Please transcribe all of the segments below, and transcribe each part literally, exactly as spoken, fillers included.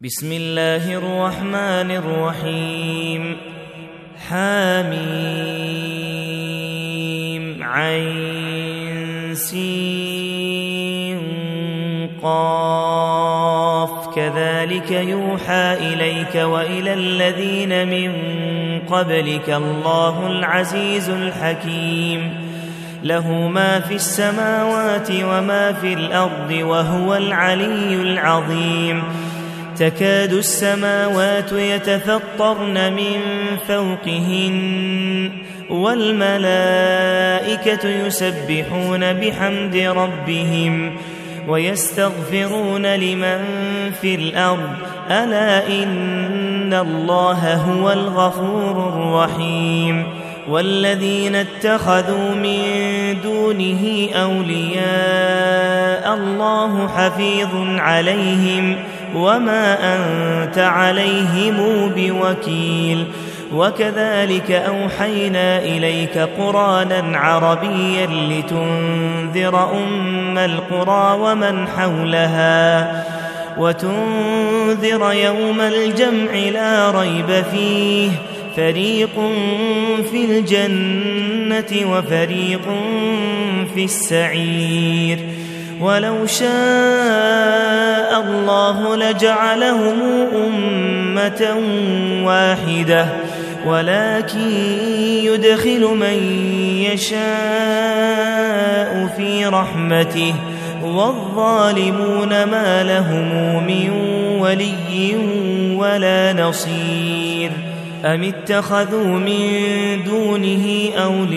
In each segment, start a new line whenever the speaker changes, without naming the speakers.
بسم الله الرحمن الرحيم. حميم عين سين قاف كذلك يوحى إليك وإلى الذين من قبلك الله العزيز الحكيم له ما في السماوات وما في الأرض وهو العلي العظيم. تكاد السماوات يتفطرن من فوقهن والملائكة يسبحون بحمد ربهم ويستغفرون لمن في الأرض ألا إن الله هو الغفور الرحيم. والذين اتخذوا من دونه أولياء الله حفيظ عليهم وما أنت عليهم بوكيل. وكذلك أوحينا إليك قرآنا عربيا لتنذر أم القرى ومن حولها وتنذر يوم الجمع لا ريب فيه فريق في الجنة وفريق في السعير. ولو شاء الله لجعلهم أمة واحدة ولكن يدخل من يشاء في رحمته والظالمون ما لهم من ولي ولا نصير. أم اتخذوا من دونه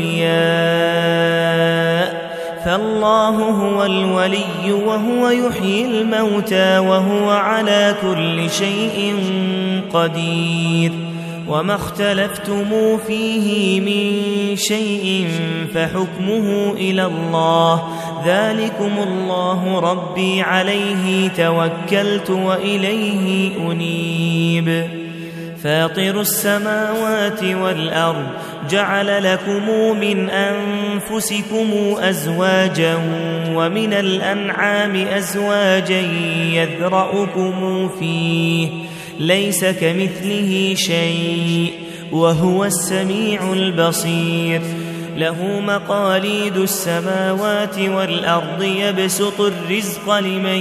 أولياء فالله هو الولي وهو يحيي الموتى وهو على كل شيء قدير. وما اختلفتم فيه من شيء فحكمه إلى الله ذلكم الله ربي عليه توكلت وإليه أنيب. فاطر السماوات والأرض جعل لكم من أنفسكم أزواجا ومن الأنعام أزواجا يذرأكم فيه ليس كمثله شيء وهو السميع البصير. له مقاليد السماوات والأرض يبسط الرزق لمن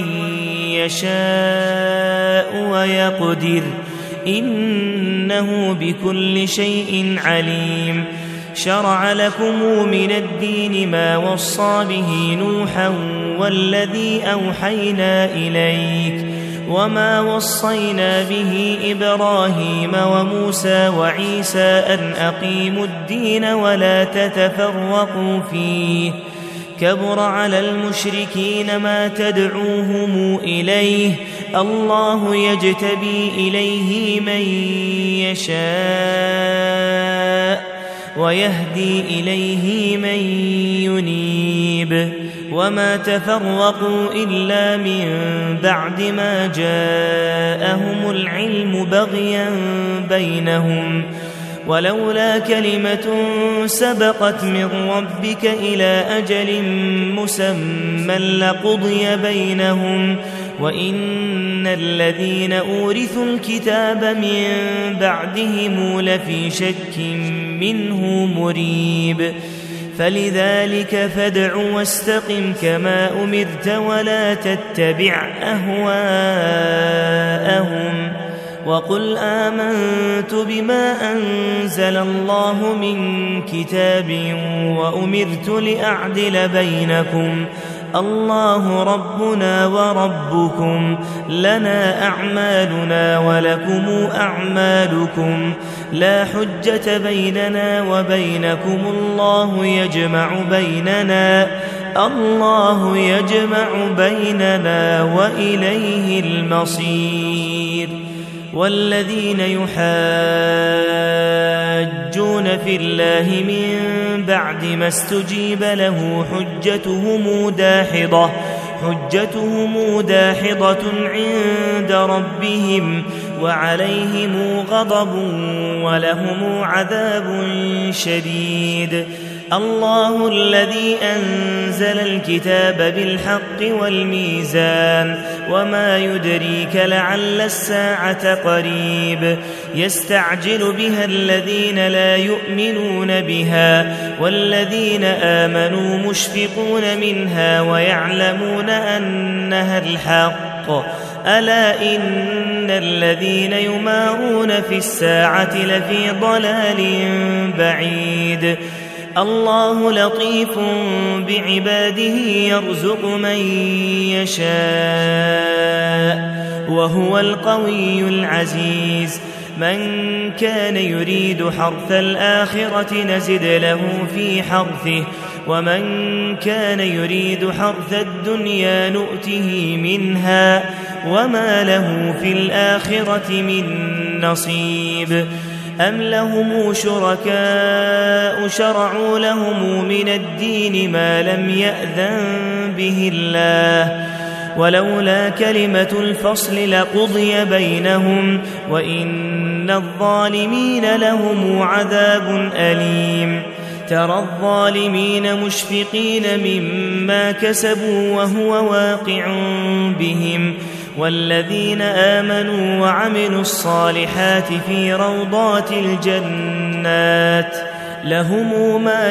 يشاء ويقدر إنه بكل شيء عليم. شرع لكم من الدين ما وصى به نوحا والذي أوحينا إليك وما وصينا به إبراهيم وموسى وعيسى أن أقيموا الدين ولا تتفرقوا فيه كبر على المشركين ما تدعوهم إليه الله يجتبي إليه من يشاء ويهدي إليه من ينيب. وما تفرقوا إلا من بعد ما جاءهم العلم بغيا بينهم ولولا كلمة سبقت من ربك إلى أجل مسمى لقضي بينهم وإن الذين أورثوا الكتاب من بعدهم لفي شك منه مريب. فلذلك فادع واستقم كما أمرت ولا تتبع أهواءهم وقل آمنت بما أنزل الله من كتاب وأمرت لأعدل بينكم الله ربنا وربكم لنا أعمالنا ولكم أعمالكم لا حجة بيننا وبينكم الله يجمع بيننا الله يجمع بيننا وإليه المصير. والذين يحاجون في الله من بعد ما استجيب له حجتهم داحضة حجتهم داحضة عند ربهم وعليهم غضب ولهم عذاب شديد. الله الذي أنزل الكتاب بالحق والميزان وما يدريك لعل الساعة قريب يستعجل بها الذين لا يؤمنون بها والذين آمنوا مشفقون منها ويعلمون أنها الحق ألا إن الذين يمارون في الساعة لفي ضلال بعيد الله لطيف بعباده يرزق من يشاء وهو القوي العزيز من كان يريد حرث الآخرة نزد له في حرثه ومن كان يريد حرث الدنيا نؤته منها وما له في الآخرة من نصيب أم لهم شركاء شرعوا لهم من الدين ما لم يأذن به الله ولولا كلمة الفصل لقضي بينهم وإن الظالمين لهم عذاب أليم ترى الظالمين مشفقين مما كسبوا وهو واقع بهم والذين آمنوا وعملوا الصالحات في روضات الجنات لهم ما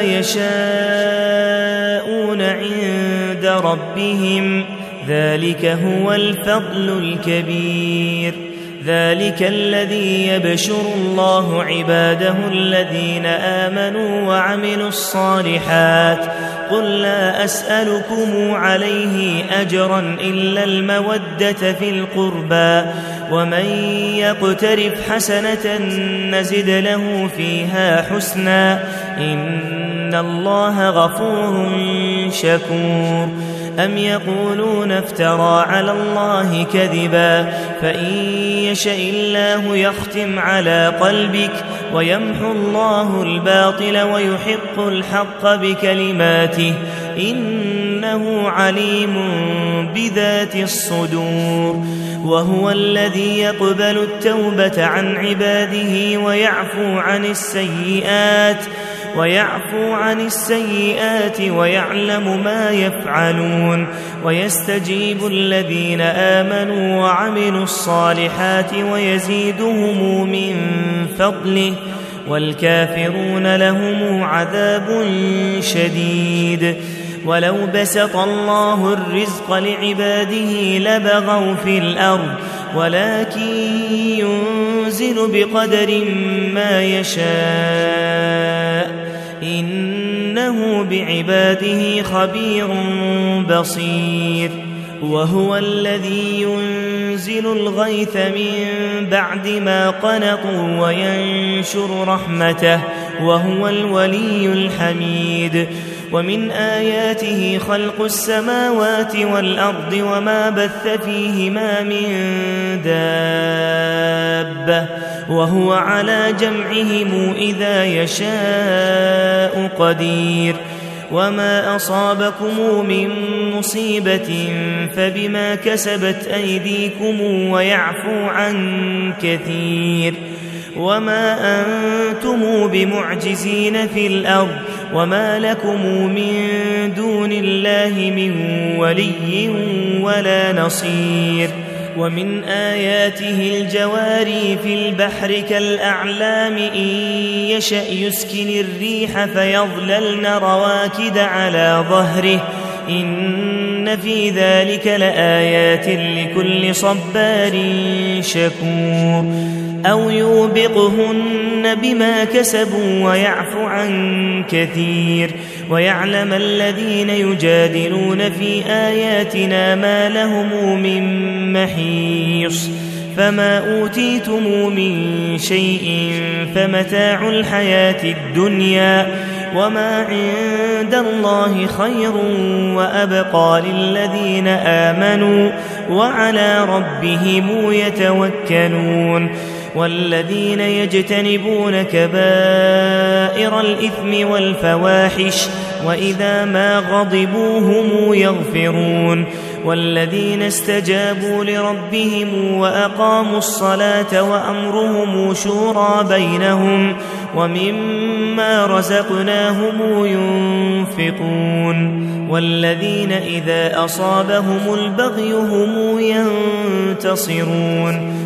يشاءون عند ربهم ذلك هو الفضل الكبير ذلك الذي يبشر الله عباده الذين آمنوا وعملوا الصالحات قل لا أسألكم عليه أجرا إلا المودة في القربى ومن يقترف حسنة نزد له فيها حسنا إن الله غفور شكور أم يقولون افترى على الله كذبا فإن يشاء الله يختم على قلبك ويمحو الله الباطل ويحق الحق بكلماته إنه عليم بذات الصدور وهو الذي يقبل التوبة عن عباده ويعفو عن السيئات ويعفو عن السيئات ويعلم ما يفعلون ويستجيب الذين آمنوا وعملوا الصالحات ويزيدهم من فضله والكافرون لهم عذاب شديد ولو بسط الله الرزق لعباده لبغوا في الأرض ولكن ينزل بقدر ما يشاء إنه بعباده خبير بصير وهو الذي ينزل الغيث من بعد ما قنطوا وينشر رحمته وهو الولي الحميد ومن آياته خلق السماوات والأرض وما بث فيهما من دابة وهو على جمعهم إذا يشاء قدير وما أصابكم من مصيبة فبما كسبت أيديكم ويعفو عن كثير وما أنتم بمعجزين في الأرض وما لكم من دون الله من ولي ولا نصير ومن آياته الجواري في البحر كالأعلام إن يشأ يسكن الريح فيظللن رواكد على ظهره إن في ذلك لآيات لكل صبار شكور أو يوبقهن بما كسبوا ويعفو عن كثير ويعلم الذين يجادلون في آياتنا ما لهم من محيص فما أوتيتم من شيء فمتاع الحياة الدنيا وما عند الله خير وأبقى للذين آمنوا وعلى ربهم يتوكلون والذين يجتنبون كبائر الإثم والفواحش وإذا ما غضبوا هم يغفرون والذين استجابوا لربهم وأقاموا الصلاة وأمرهم شورى بينهم ومما رزقناهم ينفقون والذين إذا أصابهم البغي هم ينتصرون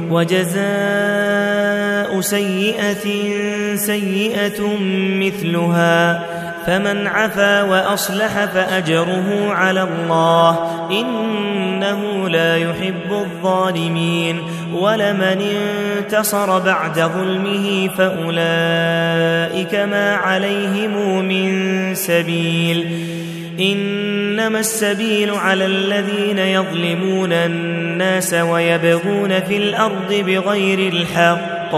وجزاء سيئة سيئة مثلها فمن عفا وأصلح فأجره على الله إنه لا يحب الظالمين ولمن انتصر بعد ظلمه فأولئك ما عليهم من سبيل إنما السبيل على الذين يظلمون الناس ويبغون في الأرض بغير الحق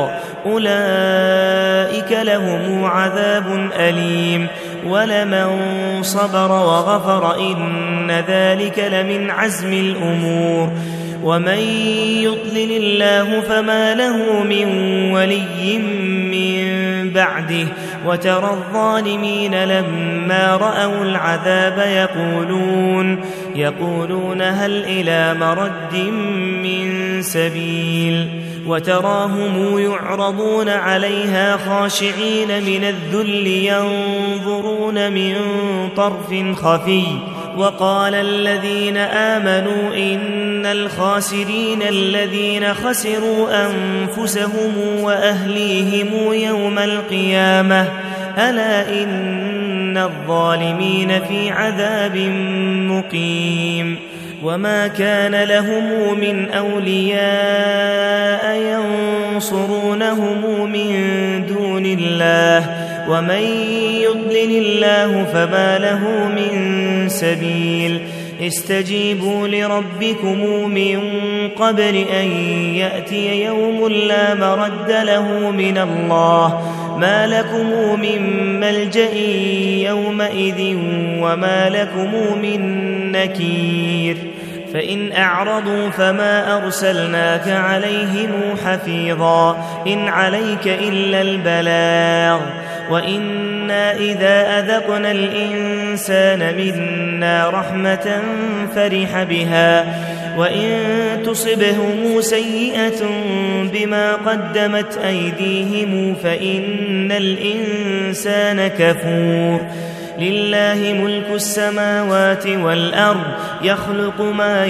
أولئك لهم عذاب أليم ولمن صبر وغفر إن ذلك لمن عزم الأمور ومن يضلل الله فما له من ولي من بعده وترى الظالمين لما رأوا العذاب يقولون يقولون هل إلى مرد من سبيل وتراهم يعرضون عليها خاشعين من الذل ينظرون من طرف خفي وقال الذين آمنوا إن الخاسرين الذين خسروا أنفسهم وأهليهم يوم القيامة ألا إن الظالمين في عذاب مقيم وما كان لهم من أولياء ينصرونهم من دون الله ومن يضلل الله فما له من سبيل استجيبوا لربكم من قبل أن يأتي يوم لا مرد له من الله ما لكم من ملجأ يومئذ وما لكم من نكير فإن أعرضوا فما أرسلناك عليهم حفيظا إن عليك إلا البلاغ وإنا إذا أذقنا الإنسان منا رحمة فرح بها وإن تصبهم سيئة بما قدمت أيديهم فإن الإنسان كفور لله ملك السماوات والأرض يخلق ما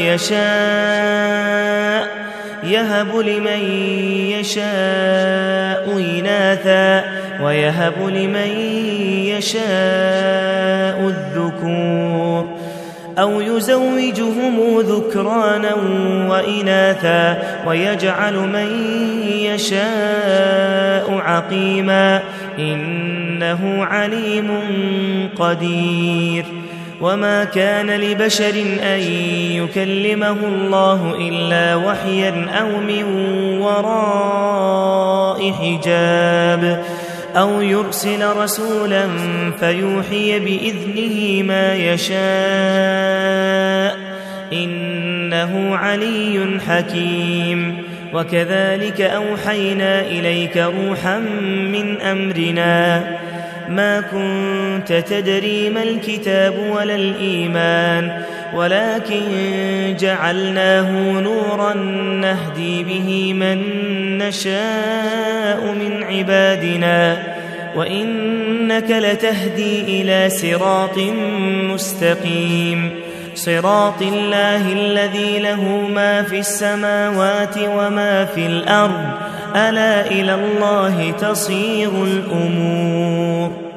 يشاء يهب لمن يشاء إناثا ويهب لمن يشاء الذكور أو يزوجهم ذكرانا وإناثا ويجعل من يشاء عقيما إنه عليم قدير وما كان لبشر أن يكلمه الله إلا وحيا أو من وراء حجاب أو يرسل رسولا فيوحي بإذنه ما يشاء إنه علي حكيم وكذلك أوحينا إليك روحا من أمرنا ما كنت تدري ما الكتاب ولا الإيمان ولكن جعلناه نورا نهدي به من نشاء من عبادنا وإنك لتهدي إلى صراط مستقيم صراط الله الذي له ما في السماوات وما في الأرض ألا إلى الله تصير الأمور